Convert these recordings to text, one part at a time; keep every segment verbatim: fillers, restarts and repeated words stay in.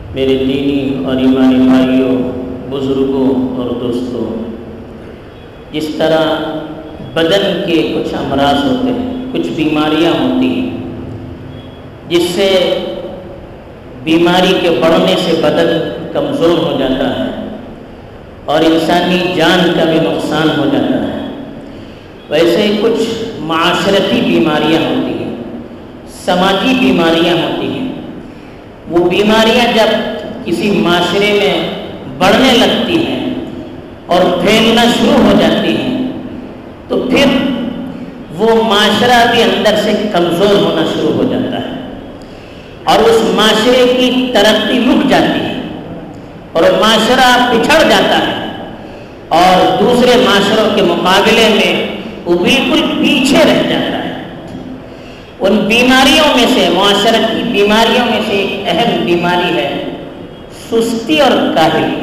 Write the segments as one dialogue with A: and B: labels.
A: میرے دینی اور ایمانی بھائیوں، بزرگوں اور دوستوں، جس طرح بدن کے کچھ امراض ہوتے ہیں، کچھ بیماریاں ہوتی ہیں جس سے بیماری کے بڑھنے سے بدن کمزور ہو جاتا ہے اور انسانی جان کا بھی نقصان ہو جاتا ہے، ویسے کچھ معاشرتی بیماریاں ہوتی ہیں، سماجی بیماریاں ہوتی ہیں۔ وہ بیماریاں جب کسی معاشرے میں بڑھنے لگتی ہیں اور پھیلنا شروع ہو جاتی ہیں تو پھر وہ معاشرہ بھی اندر سے کمزور ہونا شروع ہو جاتا ہے اور اس معاشرے کی ترقی رک جاتی ہے اور معاشرہ پچھڑ جاتا ہے اور دوسرے معاشروں کے مقابلے میں وہ بالکل پیچھے رہ جاتا ہے۔ ان بیماریوں میں سے، معاشرت کی بیماریوں میں سے ایک اہم بیماری ہے سستی اور کاہلی۔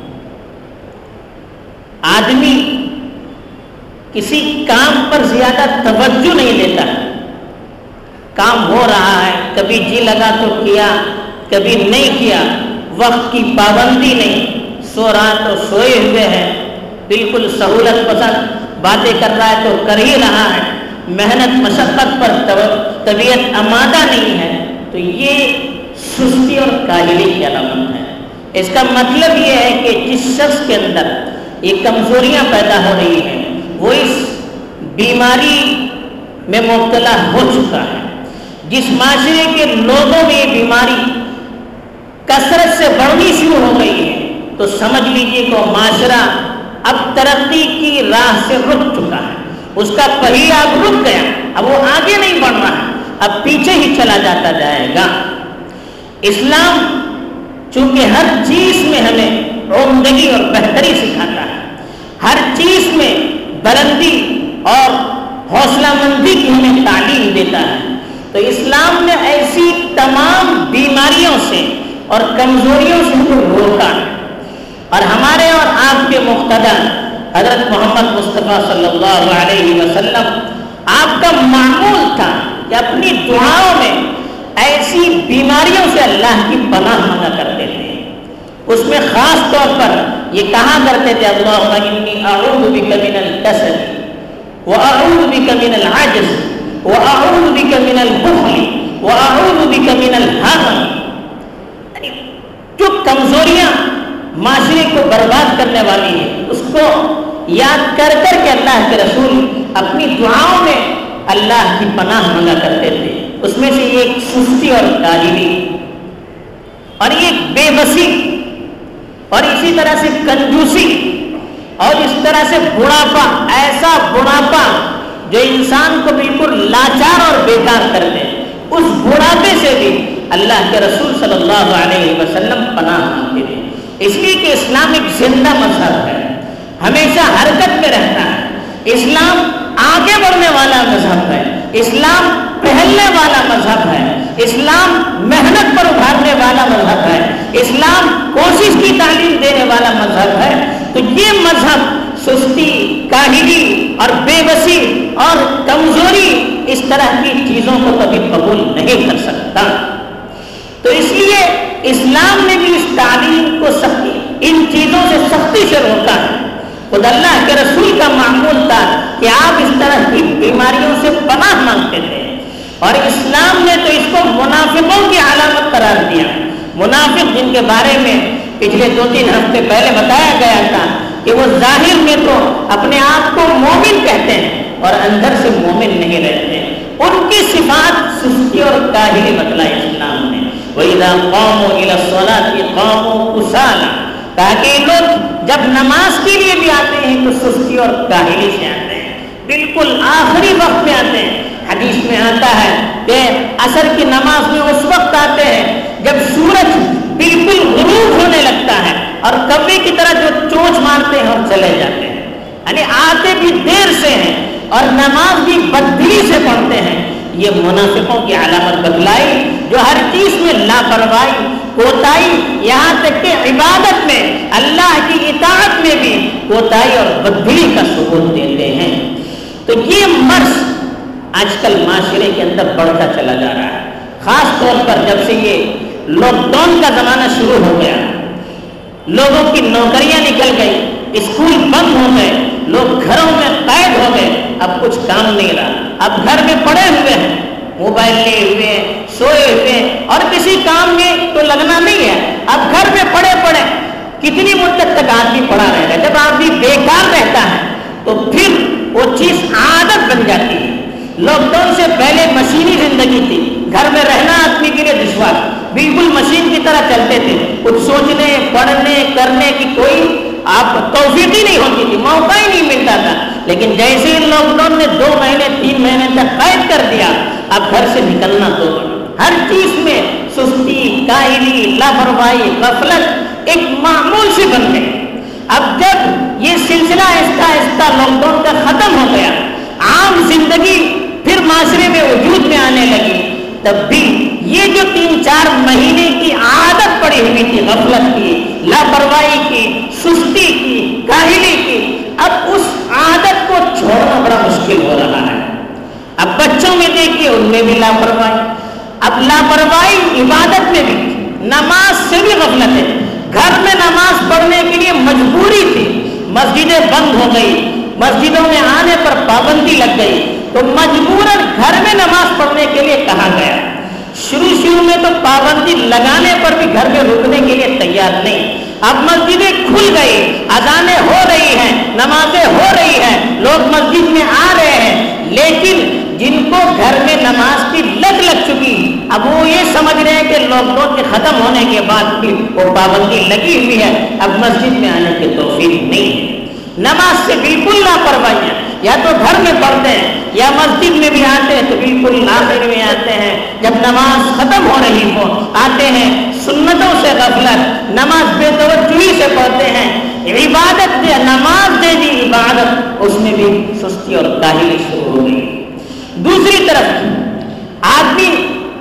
A: آدمی کسی کام پر زیادہ توجہ نہیں دیتا، کام ہو رہا ہے، کبھی جی لگا تو کیا، کبھی نہیں کیا، وقت کی پابندی نہیں، سو رہا تو سوئے ہوئے ہیں، بالکل سہولت پسند باتیں کر رہا ہے تو کر ہی رہا ہے، محنت مشقت پر طبیعت آمادہ نہیں ہے، تو یہ سستی اور کاہلی کی علامت ہے۔ اس کا مطلب یہ ہے کہ جس شخص کے اندر یہ کمزوریاں پیدا ہو رہی ہیں وہ اس بیماری میں مبتلا ہو چکا ہے۔ جس معاشرے کے لوگوں میں یہ بیماری کثرت سے بڑھنی شروع ہو گئی ہے تو سمجھ لیجیے کہ وہ معاشرہ اب ترقی کی راہ سے رک چکا ہے، اس کا پہیہ اب رک گیا، اب وہ آگے نہیں بڑھ رہا ہے، اب پیچھے ہی چلا جاتا جائے گا۔ اسلام چونکہ ہر چیز میں ہمیں عمدگی اور بہتری سکھاتا ہے، ہر چیز میں بلندی اور حوصلہ مندی کی ہمیں تعلیم دیتا ہے، تو اسلام نے ایسی تمام بیماریوں سے اور کمزوریوں سے ہمیں روکا ہے۔ اور ہمارے اور آپ کے مقتدی حضرت محمد مصطفیٰ صلی اللہ علیہ وسلم، آپ کا معمول تھا کہ اپنی دعاؤں میں ایسی بیماریوں سے اللہ کی پناہ مانگا کرتے تھے۔ اس میں خاص طور پر یہ کہا کرتے تھے اللہم انی اعوذ بک من الکسل واعوذ بک من العجز واعوذ بک من البخل واعوذ بک من الحرم۔ جو کمزوریاں معاشرے کو برباد کرنے والی ہیں اس کو یاد کر کر کے اللہ کے رسول اپنی دعاؤں میں اللہ کی پناہ مانگا کرتے تھے۔ اس میں سے ایک سستی اور کاہلی اور ایک بے بسی اور اسی طرح سے کنجوسی اور اس طرح سے بڑھاپا، ایسا بڑھاپا جو انسان کو بالکل لاچار اور بیکار کر دے، اس بڑھاپے سے بھی اللہ کے رسول صلی اللہ علیہ وسلم پناہ مانگتے تھے۔ اس لیے کہ اسلام ایک زندہ مذہب ہے، ہمیشہ حرکت میں رہتا ہے، اسلام آگے بڑھنے والا مذہب ہے، اسلام پہلنے والا مذہب ہے، اسلام محنت پر ابھارنے والا مذہب ہے، اسلام کوشش کی تعلیم دینے والا مذہب ہے۔ تو یہ مذہب سستی، کاہلی اور بے بسی اور کمزوری اس طرح کی چیزوں کو کبھی قبول نہیں کر سکتا۔ تو اس لیے اسلام نے بھی اس تعلیم کو سختی، ان چیزوں سے سختی سے روکا ہے۔ خود اللہ کے رسول کا معمول تھا کہ آپ اس طرح کی بیماریوں سے پناہ مانگتے تھے، اور اسلام نے تو اس کو منافقوں کی علامت قرار دیا۔ منافق جن کے بارے میں پچھلے دو تین ہفتے پہلے بتایا گیا تھا کہ وہ ظاہر میں تو اپنے آپ کو مومن کہتے ہیں اور اندر سے مومن نہیں رہتے، ان کی صفات سستی اور کاہلی بتلائی اسلام نے۔ وَإِذَا قَامُوا إِلَى الصَّلَاةِ قَامُوا كُسَالَىٰ، تاکہ لوگ جب نماز کے لیے بھی آتے ہیں تو سستی اور کاہلی سے آتے ہیں، بالکل آخری وقت میں آتے ہیں۔ حدیث میں آتا ہے کہ عصر کی نماز میں اس وقت آتے ہیں جب سورج بالکل غروب ہونے لگتا ہے اور کبے کی طرح جو چونچ مارتے ہیں اور چلے جاتے ہیں، یعنی آتے بھی دیر سے ہیں اور نماز بھی بددلی سے پڑھتے ہیں۔ یہ منافقوں کی علامت بتلائی جو ہر چیز میں لاپرواہی، کوتاہی، یہاں تک کہ عبادت میں، اللہ کی اطاعت میں بھی کوتاہی اور بددلی کا ثبوت دیتے ہیں۔ تو یہ مرض آج کل معاشرے کے اندر بڑھتا چلا جا رہا ہے، خاص طور پر جب سے یہ لاک ڈاؤن کا زمانہ شروع ہو گیا، لوگوں کی نوکریاں نکل گئی، اسکول بند ہو گئے، لوگ گھروں میں قید ہو گئے، اب کچھ کام نہیں رہا، اب گھر میں پڑے ہوئے ہیں، موبائل لیے ہوئے ہیں، سوئے ہوئے ہیں، اور کسی کام میں تو لگنا نہیں ہے، اب گھر میں پڑے پڑے کتنی مدت تک آدمی پڑا رہے گا؟ جب آدمی بیکار رہتا ہے تو پھر وہ چیز عادت بن جاتی ہے۔ لاک ڈاؤن سے پہلے مشینی زندگی تھی، گھر میں رہنا آدمی کے لیے دشوار، بالکل مشین کی طرح چلتے تھے، کچھ سوچنے پڑھنے کرنے کی کوئی آپ توفیق ہی نہیں ہوتی تھی، موقع ہی نہیں ملتا تھا۔ لیکن جیسے ہی لاک ڈاؤن نے دو مہینے تین مہینے تک قید کر دیا، اب گھر سے نکلنا تو ہر چیز میں سستی، کاہلی، لاپرواہی، غفلت ایک معمول سی بن گئی۔ اب جب یہ سلسلہ آہستہ آہستہ لاک ڈاؤن کا ختم ہو گیا، عام زندگی پھر معاشرے میں وجود میں آنے لگی، تب بھی یہ جو تین چار مہینے کی عادت پڑی ہوئی تھی، غفلت کی، لاپرواہی کی، سستی کی، کاہلی کی، اب اس عادت کو چھوڑنا بڑا مشکل ہو رہا ہے۔ اب بچوں میں دیکھیے، ان میں بھی لاپرواہی، اب لاپرواہی عبادت میں بھی، نماز سے بھی غفلت ہے۔ گھر میں نماز پڑھنے کے لیے مجبوری تھی، مسجدیں بند ہو گئی، مسجدوں میں آنے پر پابندی لگ گئی، تو مجبوراً گھر میں نماز پڑھنے کے لیے کہا گیا۔ شروع شروع میں تو پابندی لگانے پر بھی گھر میں رکنے کے لیے تیار نہیں، اب مسجدیں کھل گئی، اذانیں ہو رہی ہیں، نمازیں ہو رہی ہیں، لوگ مسجد میں آ رہے ہیں، لیکن جن کو گھر میں نماز کی لت لگ چکی، اب وہ یہ سمجھ رہے ہیں کہ لاک ڈاؤن کے ختم ہونے کے بعد بھی وہ پابندی لگی ہوئی ہے، اب مسجد میں آنے کی توفیق نہیں ہے۔ نماز سے بالکل لاپرواہی ہے، یا تو گھر میں پڑھتے ہیں یا مسجد میں بھی آتے ہیں تو بالکل آخر میں آتے ہیں، جب نماز ختم ہو رہی ہو آتے ہیں، سنتوں سے غفلت، نماز بے توجہی سے پڑھتے ہیں، عبادت دے نماز دے دی عبادت، اس میں بھی سستی اور کاہلی شروع ہو گئی۔ دوسری طرف آدمی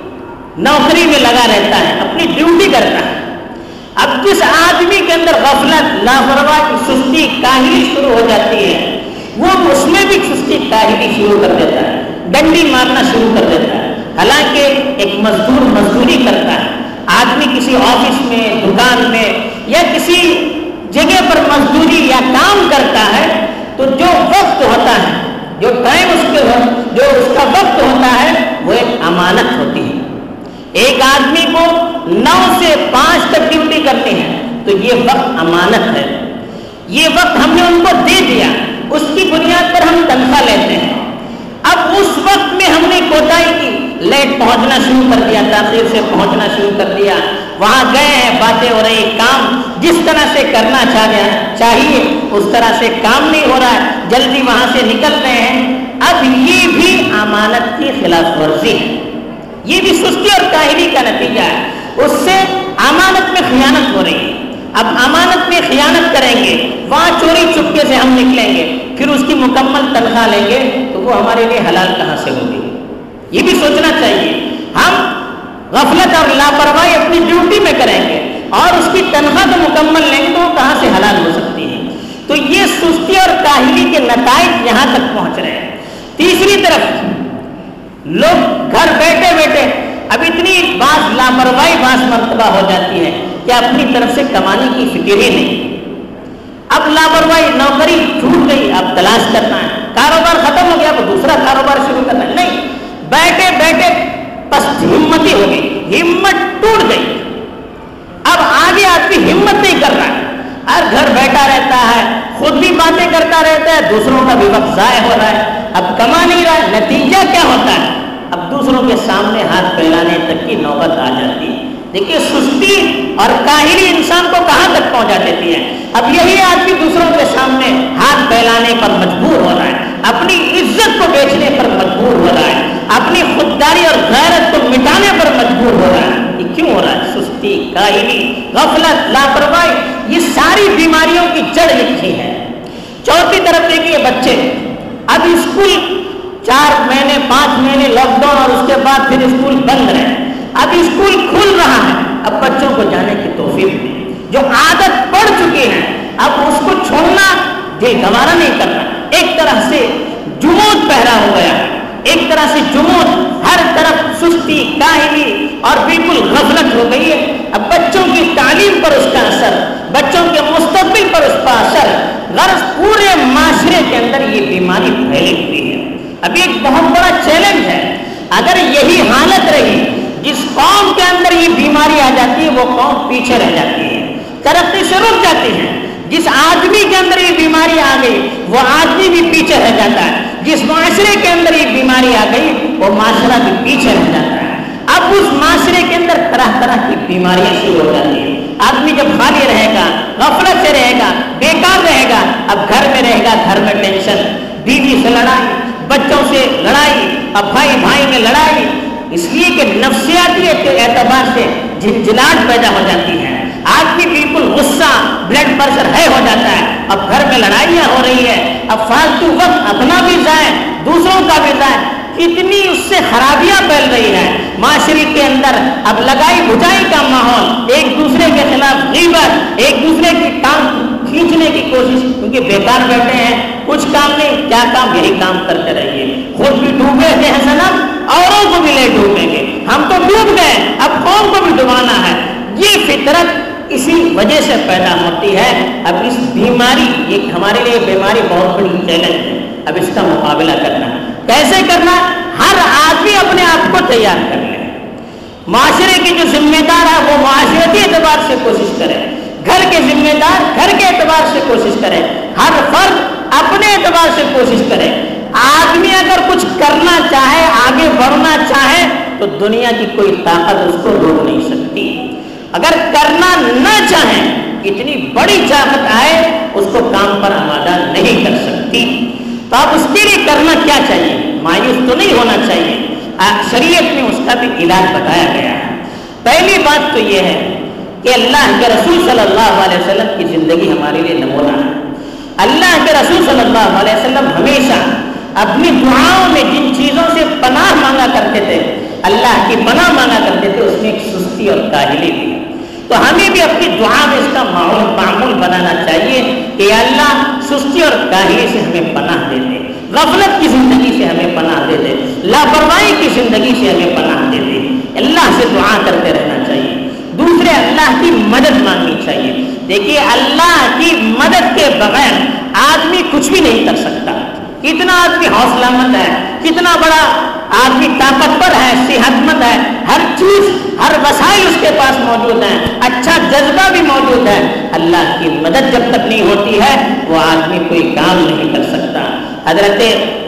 A: نوکری میں لگا رہتا ہے، اپنی ڈیوٹی کرتا ہے، اب جس آدمی کے اندر غفلت، لاپرواہی، سستی، کاہلی شروع ہو جاتی ہے، وہ اس میں بھی سستی کاہلی شروع کر دیتا ہے، ڈنڈی مارنا شروع کر دیتا ہے۔ حالانکہ ایک مزدور مزدوری کرتا ہے، آدمی کسی آفس میں، دکان میں یا کسی جگہ پر مزدوری یا کام کرتا ہے، تو جو وقت ہوتا ہے، جو ٹائم اس کے جو اس کا وقت ہوتا ہے، وہ ایک امانت ہوتی ہے۔ ایک آدمی کو نو سے پانچ تک ڈیوٹی کرنی ہے تو یہ وقت امانت ہے، یہ وقت ہم نے ان کو دے دیا، اس کی بنیاد پر ہم تنخواہ لیتے ہیں۔ اب اس وقت میں ہم نے کوتاہی کی، لیٹ پہنچنا شروع کر دیا، تاخیر سے پہنچنا شروع کر دیا، وہاں گئے ہیں، باتیں ہو رہی، کام جس طرح سے کرنا چاہیے اس طرح سے کام نہیں ہو رہا ہے، جلدی وہاں سے نکل رہے ہیں، اب یہ بھی امانت کی خلاف ورزی ہے، یہ بھی سستی اور کاہلی کا نتیجہ ہے، اس سے امانت میں خیانت ہو رہی ہے۔ اب امانت میں خیانت کریں گے، وہاں چوری چپکے سے ہم نکلیں گے، پھر اس کی مکمل تنخواہ لیں گے تو وہ ہمارے لیے حلال کہاں سے ہوگی؟ یہ بھی سوچنا چاہیے۔ ہم غفلت اور لاپرواہی اپنی ڈیوٹی میں کریں گے اور اس کی تنخواہ تو مکمل لیں گے تو وہ کہاں سے حلال ہو سکتی ہے؟ تو یہ سستی اور کاہلی کے نتائج یہاں تک پہنچ رہے ہیں۔ تیسری طرف لوگ گھر بیٹھے بیٹھے اب اتنی بعض لاپرواہی بعض مرتبہ ہو جاتی ہے کہ اپنی طرف سے کمانے کی فکر ہی نہیں، اب لاپرواہی، نوکری چھوٹ گئی، اب تلاش کرنا ہے، کاروبار ختم ہو گیا تو دوسرا کاروبار شروع کرنا ہے، نہیں، بیٹھے بیٹھے بس ہمت ہی ہو گئی، ہمت ٹوٹ گئی، اب آگے آدمی ہمت نہیں کر رہا ہے، ہر گھر بیٹھا رہتا ہے، خود بھی باتیں کرتا رہتا ہے، دوسروں کا بھی وقت ضائع ہو رہا ہے، اب کما نہیں رہا ہے، نتیجہ کیا ہوتا ہے؟ اب دوسروں کے سامنے ہاتھ پھیلانے تک کی نوبت آ جاتی ہے۔ دیکھیے سستی اور کاہلی انسان کو کہاں تک پہنچا دیتی ہے۔ اب یہی آدمی دوسروں کے سامنے ہاتھ پھیلانے پر مجبور ہو رہا ہے، اپنی عزت کو بیچنے پر مجبور ہو رہا ہے، اپنی خودداری اور غیرت کو مٹانے پر مجبور ہو رہا ہے۔ یہ کیوں ہو رہا ہے؟ سستی، کاہلی، غفلت، لاپرواہی، یہ ساری بیماریوں کی جڑ لکھی ہے۔ چوتھی طرف دیکھیے بچے، اب اسکول چار مہینے پانچ مہینے لاک ڈاؤن اور اس کے بعد پھر اسکول بند رہے، اب اسکول کھل رہا ہے، اب بچوں کو جانے کی توفیق نہیں، جو عادت پڑ چکی ہے اب اس کو چھوڑنا یہ گوارا نہیں کرنا، ایک طرح سے جمود پہرا ہو گیا ہے، ایک طرح سے جمود، ہر طرف سستی، کاہلی اور بالکل غفلت ہو گئی ہے۔ پھیلی ہوئی ہے. ابھی ایک بہت بڑا چیلنج ہے. اگر یہی حالت رہی, جس قوم کے اندر یہ بیماری آ جاتی ہے وہ قوم پیچھے رہ جاتی ہے, ترقی سے رک جاتی ہے. جس آدمی کے اندر یہ بیماری آ گئی وہ آدمی بھی پیچھے رہ جاتا ہے. جس معاشرے کے اندر یہ بیماری آ گئی وہ معاشرہ بھی پیچھے رہ جاتا ہے. اب اس معاشرے کے اندر طرح طرح کی بیماریاں شروع ہو جاتی ہیں. آدمی جب خالی رہے گا, غفلت سے رہے گا, بیکار رہے گا, اب گھر میں رہے گا, گھر میں ٹینشن, بیوی سے لڑائی, بچوں سے لڑائی, اب بھائی بھائی میں لڑائی, اس لیے کہ نفسیاتی اعتبار سے جھنجھلاہٹ پیدا ہو جاتی ہے. آدمی بالکل غصہ, بلڈ پریشر ہے ہو جاتا ہے. اب گھر میں لڑائیاں ہو رہی ہے, اب فالتو وقت اپنا بھی ضائع, دوسروں کا بھی ضائع, اتنی اس سے خرابیاں پھیل رہی ہے معاشرے کے اندر. اب لگائی بجائی کا ماحول, ایک دوسرے کے خلاف غیبت, ایک دوسرے کی ٹانگ کھینچنے کی کوشش, کیونکہ بیکار بیٹھے ہیں, کچھ کام نہیں, کیا کام, یہی کام کرتے رہیے. خود بھی ڈوبے ہیں صنم, اوروں کو بھی لے ڈوبیں گے. ہم تو ڈوب گئے, اب قوم کو بھی ڈبانا ہے. یہ فطرت اسی وجہ سے پیدا ہوتی ہے. اب اس بیماری, یہ ہمارے لیے بیماری بہت بڑی چیلنج ہے. اب اس کا مقابلہ کرنا کیسے کرنا, ہر آدمی اپنے آپ کو تیار کر لے. معاشرے کے جو ذمہ دار ہے وہ معاشرتی اعتبار سے کوشش کرے, گھر کے ذمہ دار گھر کے اعتبار سے کوشش کرے, ہر فرد اپنے اعتبار سے کوشش کرے. آدمی اگر کچھ کرنا چاہے, آگے بڑھنا چاہے, تو دنیا کی کوئی طاقت اس کو روک نہیں سکتی. اگر کرنا نہ چاہیں, اتنی بڑی طاقت آئے, اس کو کام پر آمادہ نہیں کر سکتی. تو اب اس کے لیے کرنا کیا چاہیے, مایوس تو نہیں ہونا چاہیے. شریعت میں اس کا بھی علاج بتایا گیا ہے. پہلی بات تو یہ ہے کہ اللہ کے رسول صلی اللہ علیہ وسلم کی زندگی ہمارے لیے نمونہ ہے. اللہ کے رسول صلی اللہ علیہ وسلم ہمیشہ اپنی دعاؤں میں جن چیزوں سے پناہ مانگا کرتے تھے, اللہ کی پناہ مانگا کرتے تھے, اس میں ایک سستی اور کاہلی بھی ہے. تو ہمیں بھی اپنی دعا میں اس کا معمول معمول بنانا چاہیے کہ اللہ سستی اور کاہلی سے ہمیں پناہ دے دے, غفلت کی زندگی سے ہمیں پناہ دے دے, لاپرواہی کی زندگی سے ہمیں پناہ دے دے. اللہ سے دعا کرتے رہنا چاہیے. دوسرے, اللہ کی مدد مانگنی چاہیے. دیکھیے, اللہ کی مدد کے بغیر آدمی کچھ بھی نہیں کر سکتا. کتنا آدمی حوصلہ مند ہے, کتنا بڑا آدمی طاقتور ہے, صحت مند ہے, ہر چیز, ہر وسائل اس کے پاس موجود ہیں, اچھا جذبہ بھی موجود ہے. اللہ کی مدد جب تک نہیں ہوتی ہے وہ آدمی کوئی کام نہیں کر سکتا. حضرت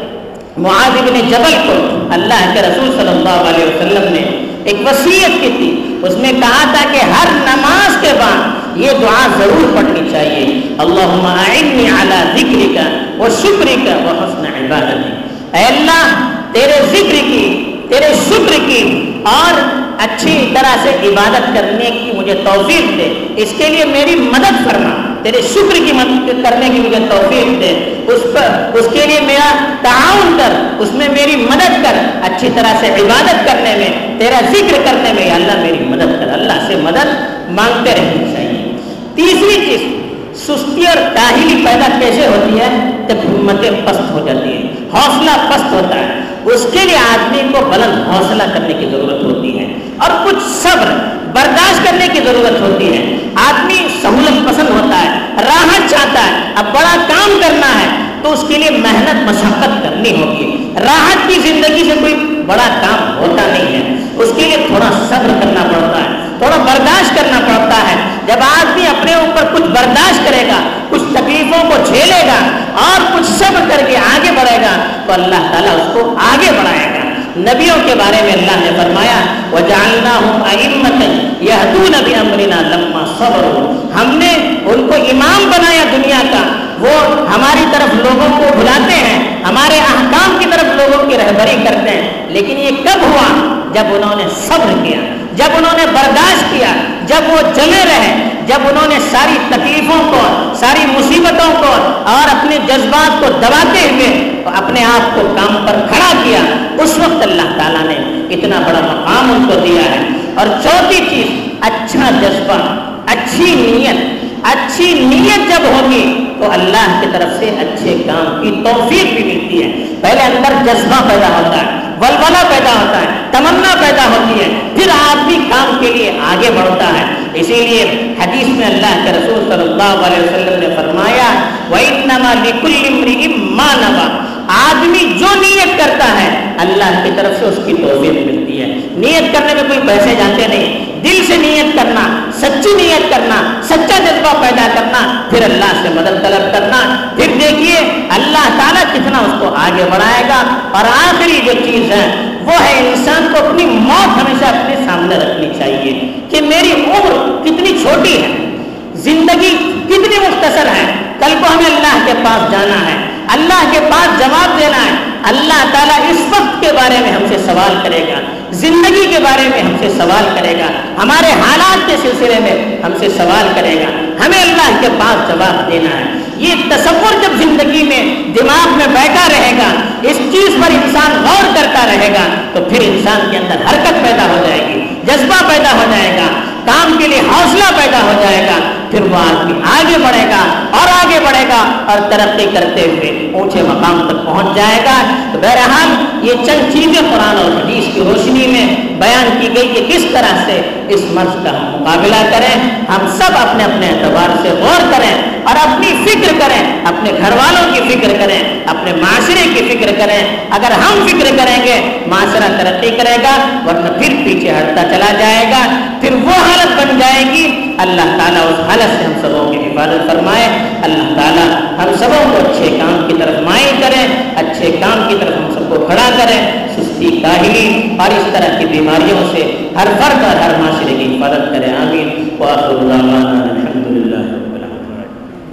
A: معاذ بن جبل کو اللہ کے رسول صلی اللہ علیہ وسلم نے ایک وصیت کی تھی. اس میں کہا تھا کہ ہر نماز کے بعد یہ دعا ضرور پڑھنی چاہیے, اللہم اعنی علی ذکرک و شکرک و حسن عبادتک. اے اللہ, تیرے ذکر کی, تیرے شکر کی اور اچھی طرح سے عبادت کرنے کی مجھے توفیق دے. اس کے لیے میری مدد فرما, تیرے شکر کی مدد کرنے کی مجھے توفیق دے. اس پر اس کے لیے میرا تعاون کر, اس میں میری مدد کر, اچھی طرح سے عبادت کرنے میں, تیرا ذکر کرنے میں. اللہ میری مدد کر. اللہ سے مدد مانگتے رہنی چاہیے. تیسری چیز, سستی اور کاہلی پیدا کیسے ہوتی ہے, جب ہمتیں پست ہو جاتی ہیں, حوصلہ پست ہوتا ہے. اس کے لیے آدمی کو بلند حوصلہ کرنے کی ضرورت ہوتی ہے اور کچھ صبر برداشت کرنے کی ضرورت ہوتی ہے. آدمی سہولت پسند ہوتا ہے, راحت چاہتا ہے, اب بڑا کام کرنا ہے تو اس کے لیے محنت مشقت کرنی ہوگی. راحت کی زندگی سے کوئی بڑا کام ہوتا نہیں ہے, اس کے لیے تھوڑا صبر کرنا پڑتا ہے, تھوڑا برداشت کرنا پڑتا ہے. جب آدمی اپنے اوپر کچھ برداشت کرے گا, کچھ تکلیفوں کو جھیلے گا اور کچھ صبر کر کے آگے بڑھے گا تو اللہ تعالیٰ اس کو آگے بڑھائے گا. نبیوں کے بارے میں اللہ نے فرمایا وَجَعَلْنَاهُمْ أَئِمَّةً يَهْدُونَ بِأَمْرِنَا لَمَّا صَبَرُوا. ہم نے ان کو امام بنایا دنیا کا, وہ ہماری طرف لوگوں کو بلاتے ہیں, ہمارے احکام کی طرف لوگوں کی رہبری کرتے ہیں. لیکن یہ کب ہوا, جب انہوں نے صبر کیا, جب انہوں نے برداشت کیا, جب وہ جمے رہے, جب انہوں نے ساری تکلیفوں کو, ساری مصیبتوں کو اور اپنے جذبات کو دباتے ہوئے اپنے آپ کو کام پر کھڑا کیا, اس وقت اللہ تعالیٰ نے اتنا بڑا مقام ان کو دیا ہے. اور چوتھی چیز, اچھا جذبہ, اچھی نیت. اچھی نیت جب ہوگی تو اللہ کی طرف سے اچھے کام کی توفیق بھی ملتی ہے. پہلے اندر جذبہ پیدا ہوتا ہے, ولولہ پیدا ہوتا ہے, تمنا پیدا ہوتی ہے, پھر آدمی کام کے لیے آگے بڑھتا ہے. اسی لیے حدیث میں اللہ کے رسول صلی اللہ علیہ وسلم نے فرمایا وَإِنَّمَا لِكُلِّ امْرِئٍ مَّا نَوَىٰ. آدمی جو نیت کرتا ہے اللہ کی طرف سے اس کی توفیق ملتی ہے. نیت کرنے میں کوئی پیسے جاتے نہیں, دل سے نیت کرنا, سچی نیت کرنا, سچا جذبہ پیدا کرنا, پھر اللہ سے مدد طلب کرنا, پھر دیکھیے اللہ تعالیٰ کتنا اس کو آگے بڑھائے گا. اور آخری جو چیز ہے وہ ہے انسان کو اپنی موت ہمیشہ اپنے سامنے رکھنی چاہیے کہ میری عمر کتنی چھوٹی ہے, زندگی کتنی مختصر ہے, کل کو ہمیں اللہ کے پاس جانا ہے, اللہ کے پاس جواب دینا ہے. اللہ تعالیٰ اس وقت کے بارے میں ہم سے سوال کرے گا, زندگی کے بارے میں ہم سے سوال کرے گا, ہمارے حالات کے سلسلے میں ہم سے سوال کرے گا, ہمیں اللہ کے پاس جواب دینا ہے. یہ تصور جب زندگی میں دماغ میں بیٹھا رہے گا, اس چیز پر انسان غور کرتا رہے گا, تو پھر انسان کے اندر حرکت پیدا ہو جائے گی, جذبہ پیدا ہو جائے گا, کام کے لیے حوصلہ پیدا ہو جائے گا. پھر وہ آدمی آگے بڑھے گا اور آگے بڑھے گا اور ترقی کرتے ہوئے اونچے مقام تک پہنچ جائے گا. تو بہرحال یہ چند چیزیں قرآن اور حدیث کی روشنی میں بیان کی گئی کہ کس طرح سے اس مرض کا ہم مقابلہ کریں. ہم سب اپنے اپنے اعتبار سے غور کریں اور اپنی فکر کریں, اپنے گھر والوں کی فکر کریں, اپنے معاشرے کی فکر کریں. اگر ہم فکر کریں گے معاشرہ ترقی کرے گا, ورنہ پھر پیچھے ہٹتا چلا جائے گا. پھر وہ حالت بن جائے گی. اللہ تعالیٰ اس حالت سے ہم سبوں کی حفاظت فرمائے. اللہ تعالیٰ ہم سبوں کو اچھے کام کی طرف مائل کریں, اچھے کام کی طرف ہم سب کو کھڑا کریں. سستی, کاہلی اور اس طرح کی بیماریوں سے ہر فرد اور ہر معاشرے کی حفاظت کریں. آمین. وآخر دعوانا